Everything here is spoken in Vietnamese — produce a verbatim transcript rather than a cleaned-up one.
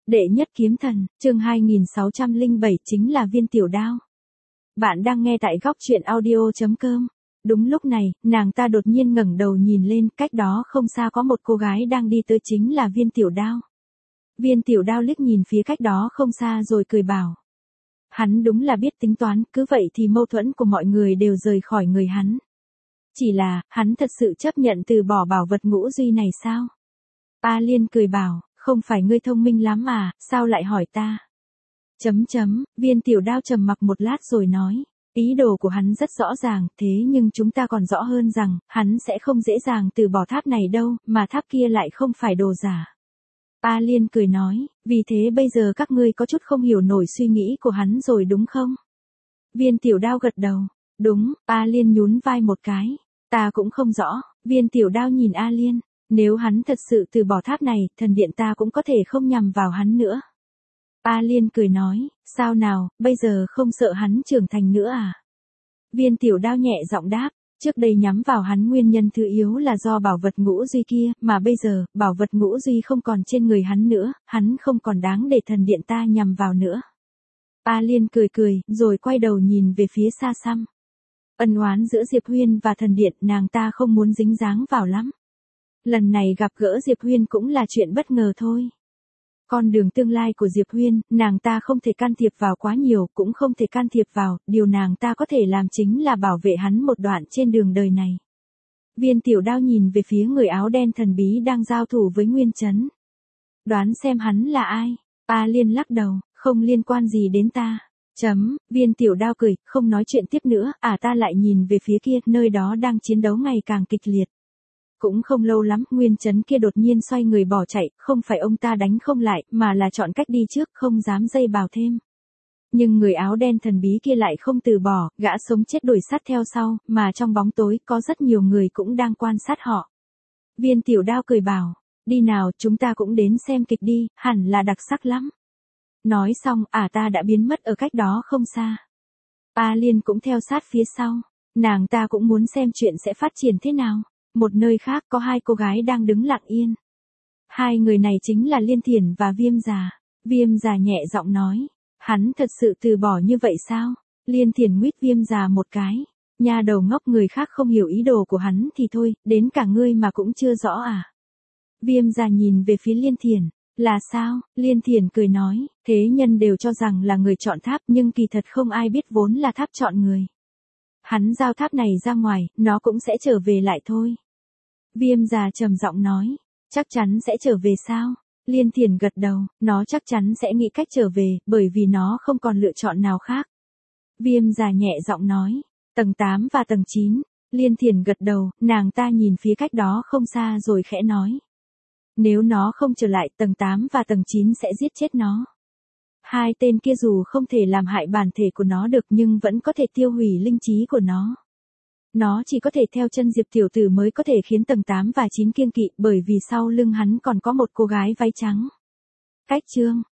Đệ nhất kiếm thần, chương hai nghìn sáu trăm lẻ bảy chính là Viên Tiểu Đao. Bạn đang nghe tại góc truyện audio chấm com. Đúng lúc này, nàng ta đột nhiên ngẩng đầu nhìn lên, cách đó không xa có một cô gái đang đi tới chính là Viên Tiểu Đao. Viên Tiểu Đao liếc nhìn phía cách đó không xa rồi cười bảo. Hắn đúng là biết tính toán, cứ vậy thì mâu thuẫn của mọi người đều rời khỏi người hắn. Chỉ là, hắn thật sự chấp nhận từ bỏ bảo vật ngũ duy này sao? A Liên cười bảo, không phải ngươi thông minh lắm à, sao lại hỏi ta? Chấm chấm, Viên Tiểu Đao trầm mặc một lát rồi nói, ý đồ của hắn rất rõ ràng, thế nhưng chúng ta còn rõ hơn rằng, hắn sẽ không dễ dàng từ bỏ tháp này đâu, mà tháp kia lại không phải đồ giả. A Liên cười nói, vì thế bây giờ các ngươi có chút không hiểu nổi suy nghĩ của hắn rồi đúng không? Viên Tiểu Đao gật đầu, đúng, A Liên nhún vai một cái, ta cũng không rõ. Viên Tiểu Đao nhìn A Liên, nếu hắn thật sự từ bỏ tháp này, thần điện ta cũng có thể không nhằm vào hắn nữa. A Liên cười nói, sao nào, bây giờ không sợ hắn trưởng thành nữa à? Viên Tiểu Đao nhẹ giọng đáp, trước đây nhắm vào hắn nguyên nhân thứ yếu là do bảo vật ngũ duy kia, mà bây giờ, bảo vật ngũ duy không còn trên người hắn nữa, hắn không còn đáng để thần điện ta nhằm vào nữa. A Liên cười cười, rồi quay đầu nhìn về phía xa xăm. Ân oán giữa Diệp Huyên và thần điện nàng ta không muốn dính dáng vào lắm. Lần này gặp gỡ Diệp Huyên cũng là chuyện bất ngờ thôi. Con đường tương lai của Diệp Huyên, nàng ta không thể can thiệp vào quá nhiều, cũng không thể can thiệp vào, điều nàng ta có thể làm chính là bảo vệ hắn một đoạn trên đường đời này. Viên Tiểu Đao nhìn về phía người áo đen thần bí đang giao thủ với Nguyên Chấn. Đoán xem hắn là ai? A Liên lắc đầu, không liên quan gì đến ta. Chấm, Viên Tiểu Đao cười, không nói chuyện tiếp nữa, à ta lại nhìn về phía kia, nơi đó đang chiến đấu ngày càng kịch liệt. Cũng không lâu lắm, Nguyên Chấn kia đột nhiên xoay người bỏ chạy, không phải ông ta đánh không lại, mà là chọn cách đi trước, không dám dây bào thêm. Nhưng người áo đen thần bí kia lại không từ bỏ, gã sống chết đuổi sát theo sau, mà trong bóng tối có rất nhiều người cũng đang quan sát họ. Viên Tiểu Đao cười bảo, đi nào, chúng ta cũng đến xem kịch đi, hẳn là đặc sắc lắm. Nói xong, à ta đã biến mất ở cách đó không xa. A Liên cũng theo sát phía sau, nàng ta cũng muốn xem chuyện sẽ phát triển thế nào. Một nơi khác có hai cô gái đang đứng lặng yên. Hai người này chính là Liên Thiển và Viêm Già. Viêm Già nhẹ giọng nói, hắn thật sự từ bỏ như vậy sao? Liên Thiển nguyết Viêm Già một cái. Nha đầu ngốc, người khác không hiểu ý đồ của hắn thì thôi, đến cả ngươi mà cũng chưa rõ à? Viêm Già nhìn về phía Liên Thiển, là sao? Liên Thiển cười nói, thế nhân đều cho rằng là người chọn tháp nhưng kỳ thật không ai biết vốn là tháp chọn người. Hắn giao tháp này ra ngoài, nó cũng sẽ trở về lại thôi. Viêm Già trầm giọng nói, chắc chắn sẽ trở về sao? Liên Thiển gật đầu, nó chắc chắn sẽ nghĩ cách trở về, bởi vì nó không còn lựa chọn nào khác. Viêm Già nhẹ giọng nói, tầng tám và tầng chín. Liên Thiển gật đầu, nàng ta nhìn phía cách đó không xa rồi khẽ nói. Nếu nó không trở lại, tầng tám và tầng chín sẽ giết chết nó. Hai tên kia dù không thể làm hại bản thể của nó được nhưng vẫn có thể tiêu hủy linh trí của nó. Nó chỉ có thể theo chân Diệp tiểu tử mới có thể khiến tầng tám và chín kiêng kỵ, bởi vì sau lưng hắn còn có một cô gái váy trắng. Cách chương